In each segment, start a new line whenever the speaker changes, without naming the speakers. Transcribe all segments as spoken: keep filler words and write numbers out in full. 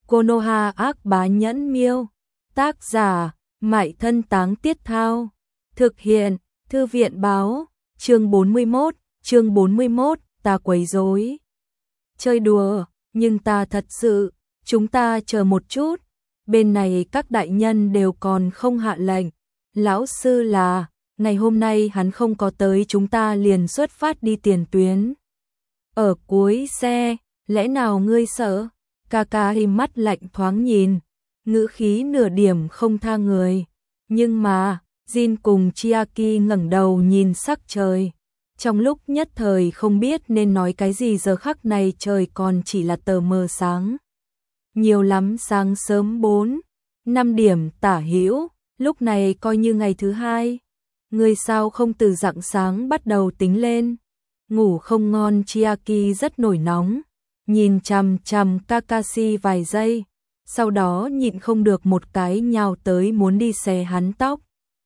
Konoha ác bá nhẫn miêu. Tác giả, Mại Thân Táng Tiết Thao. Thực hiện, Thư viện báo. Chương bốn mươi mốt, chương bốn mươi mốt, ta quấy rối. Chơi đùa, nhưng ta thật sự, chúng ta chờ một chút. Bên này các đại nhân đều còn không hạ lệnh. Lão sư là, ngày hôm nay hắn không có tới, chúng ta liền xuất phát đi tiền tuyến. Ở cuối xe, lẽ nào ngươi sợ? Kaka im mắt lạnh thoáng nhìn, ngữ khí nửa điểm không tha người. Nhưng mà, Jin cùng Chiaki ngẩng đầu nhìn sắc trời. Trong lúc nhất thời không biết nên nói cái gì, giờ khắc này trời còn chỉ là tờ mờ sáng. Nhiều lắm sáng sớm bốn, năm điểm tả hữu, lúc này coi như ngày thứ hai. Người sao không từ rạng sáng bắt đầu tính lên. Ngủ không ngon, Chiaki rất nổi nóng, nhìn chằm chằm Kakashi vài giây, sau đó nhịn không được một cái nhào tới muốn đi xé hắn tóc.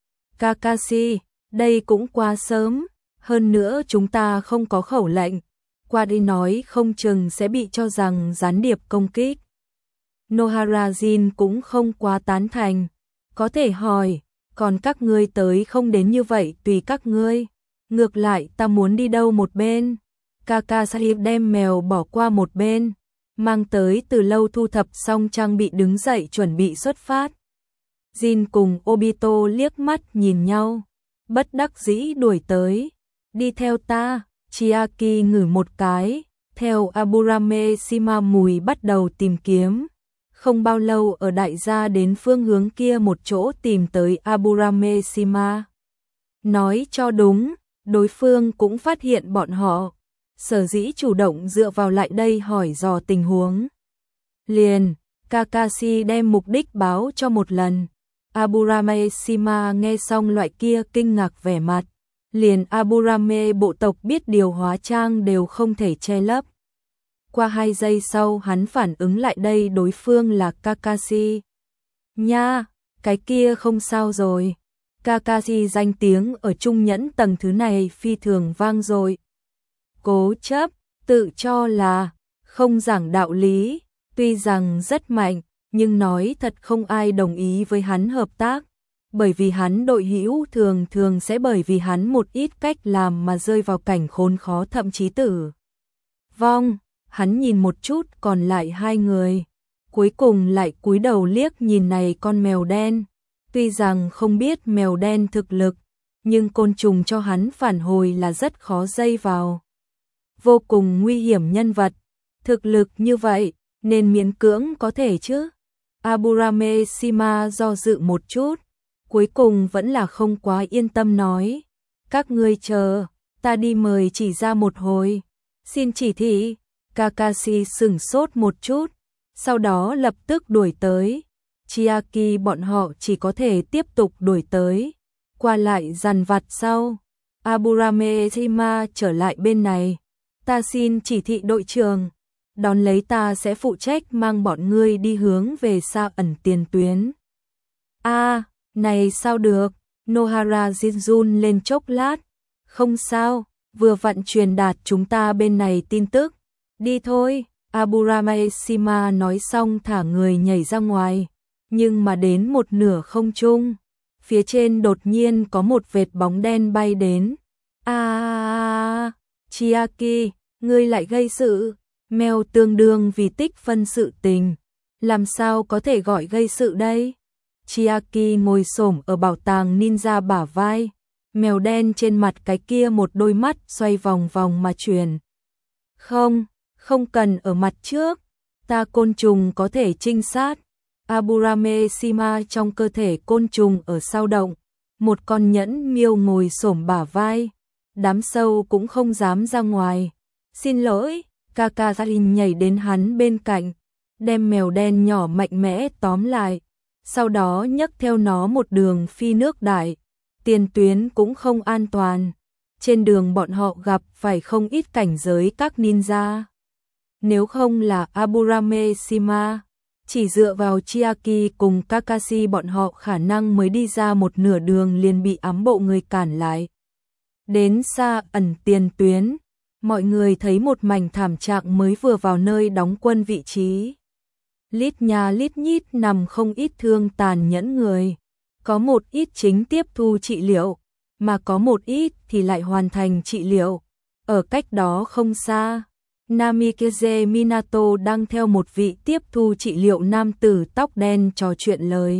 Kakashi, đây cũng quá sớm, hơn nữa chúng ta không có khẩu lệnh, qua đi nói không chừng sẽ bị cho rằng gián điệp công kích. Nohara Jin cũng không quá tán thành, có thể hỏi, còn các ngươi tới không đến như vậy tùy các ngươi, ngược lại ta muốn đi đâu một bên. Kakashi đem mèo bỏ qua một bên, mang tới từ lâu thu thập xong trang bị đứng dậy chuẩn bị xuất phát. Jin cùng Obito liếc mắt nhìn nhau, bất đắc dĩ đuổi tới. Đi theo ta, Chiaki ngửi một cái, theo Aburame Shima mùi bắt đầu tìm kiếm. Không bao lâu ở đại gia đến phương hướng kia một chỗ tìm tới Aburame Shima. Nói cho đúng, đối phương cũng phát hiện bọn họ, sở dĩ chủ động dựa vào lại đây hỏi dò tình huống. Liền, Kakashi đem mục đích báo cho một lần. Aburame Shima nghe xong loại kia kinh ngạc vẻ mặt. Liền Aburame bộ tộc biết điều hóa trang đều không thể che lấp. Qua hai giây sau hắn phản ứng lại đây đối phương là Kakashi. Nha, cái kia không sao rồi. Kakashi danh tiếng ở Trung Nhẫn tầng thứ này phi thường vang dội. Cố chấp, tự cho là, không giảng đạo lý, tuy rằng rất mạnh, nhưng nói thật không ai đồng ý với hắn hợp tác. Bởi vì hắn đội hữu thường thường sẽ bởi vì hắn một ít cách làm mà rơi vào cảnh khốn khó thậm chí tử vong. Hắn nhìn một chút còn lại hai người, cuối cùng lại cúi đầu liếc nhìn này con mèo đen. Tuy rằng không biết mèo đen thực lực, nhưng côn trùng cho hắn phản hồi là rất khó dây vào. Vô cùng nguy hiểm nhân vật, thực lực như vậy, nên miễn cưỡng có thể chứ. Aburame Shima do dự một chút, cuối cùng vẫn là không quá yên tâm nói. Các ngươi chờ, ta đi mời chỉ ra một hồi. Xin chỉ thị. Kakashi sửng sốt một chút, sau đó lập tức đuổi tới. Chiaki bọn họ chỉ có thể tiếp tục đuổi tới, qua lại dằn vặt sau. Aburame Shima trở lại bên này. Ta xin chỉ thị đội trưởng, đón lấy ta sẽ phụ trách mang bọn ngươi đi hướng về xa ẩn tiền tuyến. A, à, này sao được? Nohara Jinjun lên chốc lát. Không sao, vừa vặn truyền đạt chúng ta bên này tin tức. Đi thôi, Aburame Shima nói xong thả người nhảy ra ngoài. Nhưng mà đến một nửa không trung, phía trên đột nhiên có một vệt bóng đen bay đến. À, Chiaki, ngươi lại gây sự. Mèo tương đương vì tích phân sự tình, làm sao có thể gọi gây sự đây? Chiaki ngồi xổm ở bảo tàng ninja bả vai, mèo đen trên mặt cái kia một đôi mắt xoay vòng vòng mà chuyển. Không, không cần ở mặt trước, ta côn trùng có thể trinh sát. Aburame Shima trong cơ thể côn trùng ở sau động, một con nhẫn miêu ngồi xổm bả vai, đám sâu cũng không dám ra ngoài. Xin lỗi. Kakashi nhảy đến hắn bên cạnh, đem mèo đen nhỏ mạnh mẽ tóm lại, sau đó nhấc theo nó một đường phi nước đại. Tiền tuyến cũng không an toàn, trên đường bọn họ gặp phải không ít cảnh giới các ninja. Nếu không là Aburame Shima, chỉ dựa vào Chiaki cùng Kakashi bọn họ khả năng mới đi ra một nửa đường liền bị ám bộ người cản lại. Đến xa ẩn tiền tuyến, mọi người thấy một mảnh thảm trạng mới vừa vào nơi đóng quân vị trí. Lít nha lít nhít nằm không ít thương tàn nhẫn người. Có một ít chính tiếp thu trị liệu, mà có một ít thì lại hoàn thành trị liệu. Ở cách đó không xa, Namikaze Minato đang theo một vị tiếp thu trị liệu nam tử tóc đen trò chuyện lời.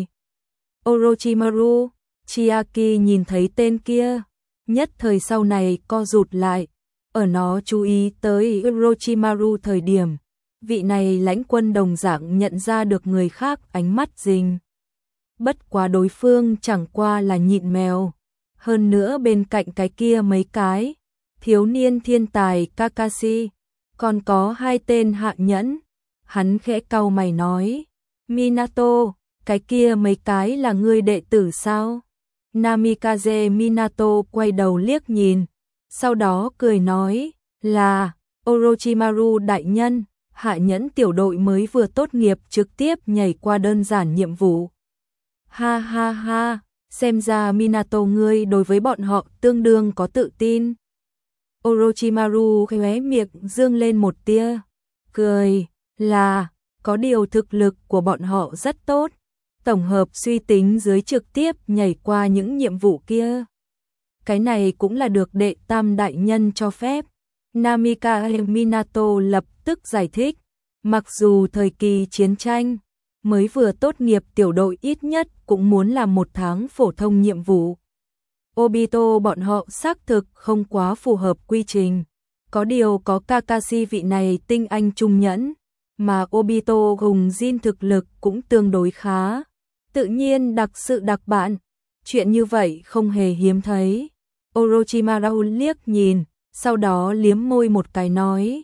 Orochimaru, Chiaki nhìn thấy tên kia, nhất thời sau này co rụt lại, ở nó chú ý tới Orochimaru thời điểm, vị này lãnh quân đồng dạng nhận ra được người khác ánh mắt rình. Bất quá đối phương chẳng qua là nhịn mèo, hơn nữa bên cạnh cái kia mấy cái, thiếu niên thiên tài Kakashi, còn có hai tên hạ nhẫn, hắn khẽ cau mày nói, Minato, cái kia mấy cái là ngươi đệ tử sao? Namikaze Minato quay đầu liếc nhìn, sau đó cười nói, là, Orochimaru đại nhân, hạ nhẫn tiểu đội mới vừa tốt nghiệp trực tiếp nhảy qua đơn giản nhiệm vụ. Ha ha ha, xem ra Minato ngươi đối với bọn họ tương đương có tự tin. Orochimaru khóe miệng dương lên một tia, cười, là, có điều thực lực của bọn họ rất tốt. Tổng hợp suy tính dưới trực tiếp nhảy qua những nhiệm vụ kia. Cái này cũng là được đệ tam đại nhân cho phép. Namikaze Minato lập tức giải thích, mặc dù thời kỳ chiến tranh, mới vừa tốt nghiệp tiểu đội ít nhất cũng muốn làm một tháng phổ thông nhiệm vụ. Obito bọn họ xác thực không quá phù hợp quy trình. Có điều có Kakashi vị này tinh anh trung nhẫn, mà Obito cùng Jin thực lực cũng tương đối khá. Tự nhiên đặc sự đặc bạn, chuyện như vậy không hề hiếm thấy. Orochimaru liếc nhìn, sau đó liếm môi một cái nói,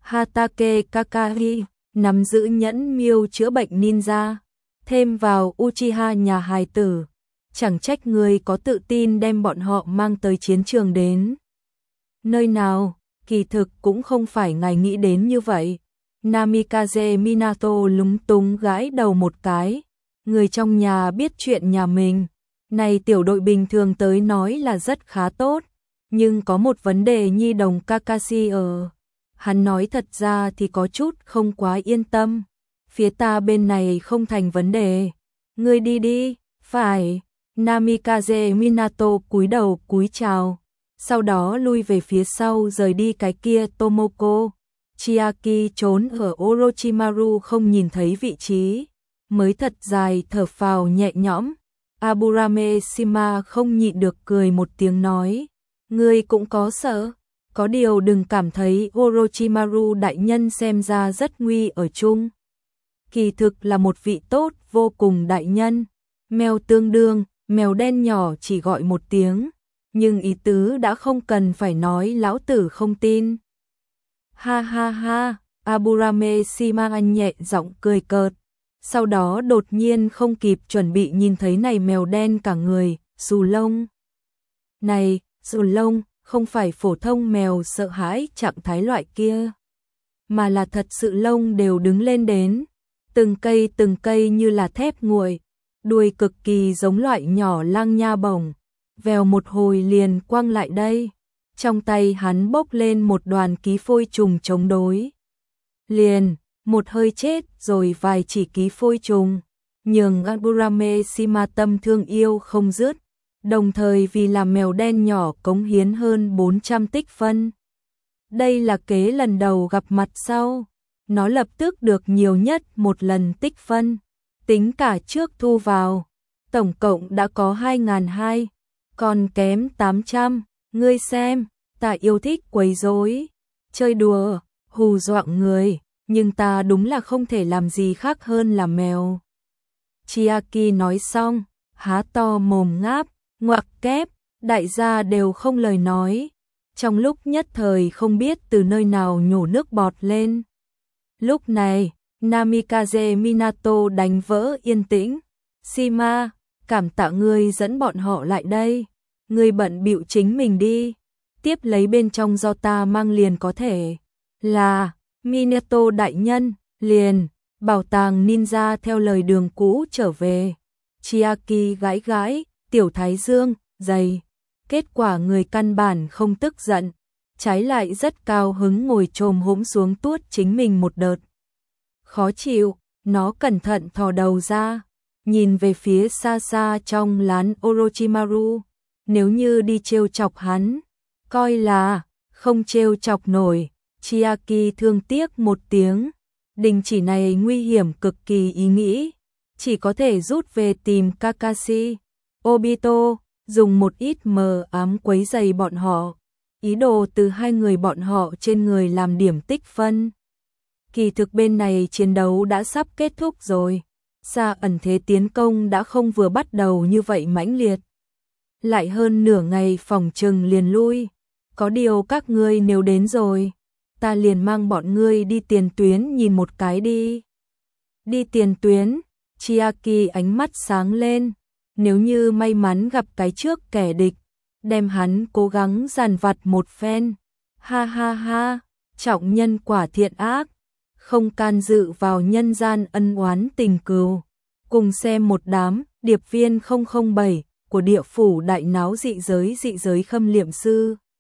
Hatake Kakashi, nắm giữ nhẫn miêu chữa bệnh ninja, thêm vào Uchiha nhà hài tử, chẳng trách người có tự tin đem bọn họ mang tới chiến trường đến. Nơi nào, kỳ thực cũng không phải ngài nghĩ đến như vậy. Namikaze Minato lúng túng gãi đầu một cái, người trong nhà biết chuyện nhà mình, này tiểu đội bình thường tới nói là rất khá tốt, nhưng có một vấn đề nhi đồng Kakashi ở. Hắn nói thật ra thì có chút không quá yên tâm, phía ta bên này không thành vấn đề, ngươi đi đi, phải. Namikaze Minato cúi đầu cúi chào, sau đó lui về phía sau rời đi. Cái kia Tomoko, Chiaki trốn ở Orochimaru không nhìn thấy vị trí, mới thật dài thở phào nhẹ nhõm. Aburame Shima không nhịn được cười một tiếng nói, ngươi cũng có sợ, có điều đừng cảm thấy Orochimaru đại nhân xem ra rất nguy ở chung. Kỳ thực là một vị tốt vô cùng đại nhân, mèo tương đương, mèo đen nhỏ chỉ gọi một tiếng, nhưng ý tứ đã không cần phải nói lão tử không tin. Ha ha ha, Aburame Shima nhẹ giọng cười cợt, sau đó đột nhiên không kịp chuẩn bị nhìn thấy này mèo đen cả người, xù lông. Này, xù lông, không phải phổ thông mèo sợ hãi trạng thái loại kia, mà là thật sự lông đều đứng lên đến, từng cây từng cây như là thép nguội, đuôi cực kỳ giống loại nhỏ lang nha bổng, vèo một hồi liền quăng lại đây. Trong tay hắn bốc lên một đoàn ký phôi trùng chống đối. Liền, một hơi chết rồi vài chỉ ký phôi trùng, nhường Aburame Shima tâm thương yêu không dứt, đồng thời vì làm mèo đen nhỏ cống hiến hơn bốn trăm tích phân. Đây là kế lần đầu gặp mặt sau, nó lập tức được nhiều nhất một lần tích phân, tính cả trước thu vào, tổng cộng đã có hai nghìn hai trăm, còn kém tám trăm, ngươi xem, ta yêu thích quấy rối, chơi đùa, hù dọa người, nhưng ta đúng là không thể làm gì khác hơn là mèo. Chiaki nói xong, há to mồm ngáp, ngoặc kép, đại gia đều không lời nói, trong lúc nhất thời không biết từ nơi nào nhổ nước bọt lên. Lúc này, Namikaze Minato đánh vỡ yên tĩnh, Shima, cảm tạ ngươi dẫn bọn họ lại đây, ngươi bận bịu chính mình đi, tiếp lấy bên trong do ta mang liền có thể. Là, Minato đại nhân, liền, bảo tàng ninja theo lời đường cũ trở về. Chiaki gãi gãi, tiểu thái dương, dày. Kết quả người căn bản không tức giận, trái lại rất cao hứng ngồi chồm hổm xuống tuốt chính mình một đợt. Khó chịu, Nó cẩn thận thò đầu ra, nhìn về phía xa xa trong lán Orochimaru, nếu như đi trêu chọc hắn, coi là không trêu chọc nổi. Chiaki thương tiếc một tiếng, đình chỉ này nguy hiểm cực kỳ ý nghĩ, chỉ có thể rút về tìm Kakashi. Obito dùng một ít mờ ám quấy rầy bọn họ, ý đồ từ hai người bọn họ trên người làm điểm tích phân. Kỳ thực bên này chiến đấu đã sắp kết thúc rồi, xa ẩn thế tiến công đã không vừa bắt đầu như vậy mãnh liệt. Lại hơn nửa ngày phòng trừng liền lui, có điều các ngươi nếu đến rồi, ta liền mang bọn ngươi đi tiền tuyến nhìn một cái đi. Đi tiền tuyến, Chiaki ánh mắt sáng lên, nếu như may mắn gặp cái trước kẻ địch, đem hắn cố gắng giàn vặt một phen. Ha ha ha, trọng nhân quả thiện ác, không can dự vào nhân gian ân oán tình cừu. Cùng xem một đám điệp viên không không bảy của địa phủ đại náo dị giới dị giới khâm liệm sư.